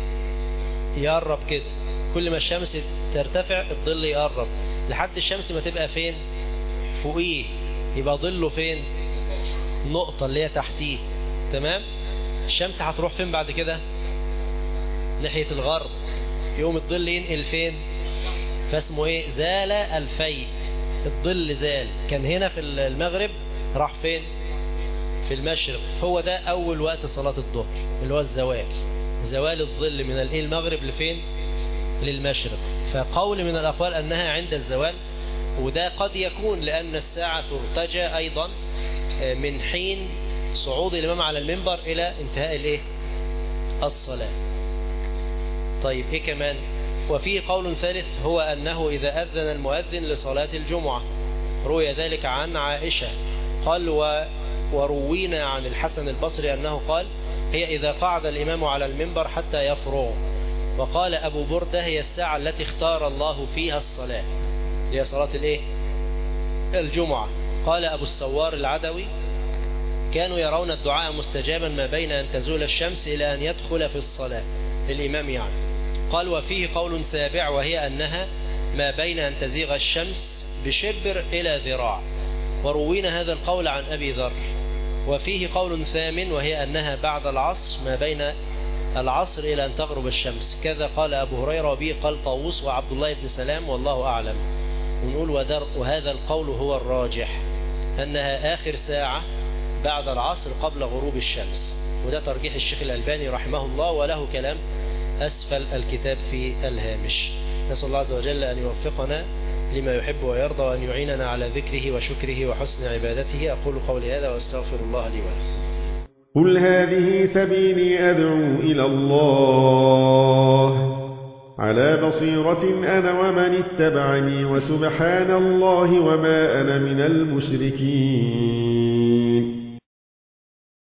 يقرب كده. كل ما الشمس ترتفع الظل يقرب لحد الشمس ما تبقى فين؟ فوقيه، يبقى ظله فين؟ نقطة اللي هي تحتيه. تمام. الشمس هتروح فين بعد كده؟ ناحية الغرب، يقوم الظل ينقل فين؟ فاسمه ايه؟ زال الفيء. الظل زال، كان هنا في المغرب، راح فين؟ في المشرق. هو ده اول وقت صلاة الظهر اللي هو الزوال، زوال الظل من المغرب لفين؟ للمشرق. فقول من الاقوال انها عند الزوال، وده قد يكون لان الساعة ترتجى ايضا من حين صعود الامام على المنبر الى انتهاء الايه؟ الصلاة. طيب ايه كمان؟ وفيه قول ثالث، هو انه اذا اذن المؤذن لصلاة الجمعة، روي ذلك عن عائشة قال وروينا عن الحسن البصري أنه قال هي إذا قعد الإمام على المنبر حتى يفرغ. وقال أبو بردة هي الساعة التي اختار الله فيها الصلاة، هي صلاة الإيه؟ الجمعة. قال أبو السوار العدوي كانوا يرون الدعاء مستجابا ما بين أن تزول الشمس إلى أن يدخل في الصلاة، الإمام يعني. قال وفيه قول سابع، وهي أنها ما بين أن تزيغ الشمس بشبر إلى ذراع، وروينا هذا القول عن أبي ذر. وفيه قول ثامن، وهي أنها بعد العصر، ما بين العصر إلى أن تغرب الشمس، كذا قال أبو هريرة، وبه قال طاووس وعبد الله بن سلام والله أعلم. ونقول وهذا القول هو الراجح، أنها آخر ساعة بعد العصر قبل غروب الشمس، وده ترجيح الشيخ الألباني رحمه الله، وله كلام أسفل الكتاب في الهامش. نسأل الله عز وجل أن يوفقنا لما يحب ويرضى، وأن يعيننا على ذكره وشكره وحسن عبادته. أقول قولي هذا وأستغفر الله لي ولكم. قل هذه سبيلي أدعو إلى الله على بصيرة أنا ومن اتبعني، وسبحان الله وما أنا من المشركين.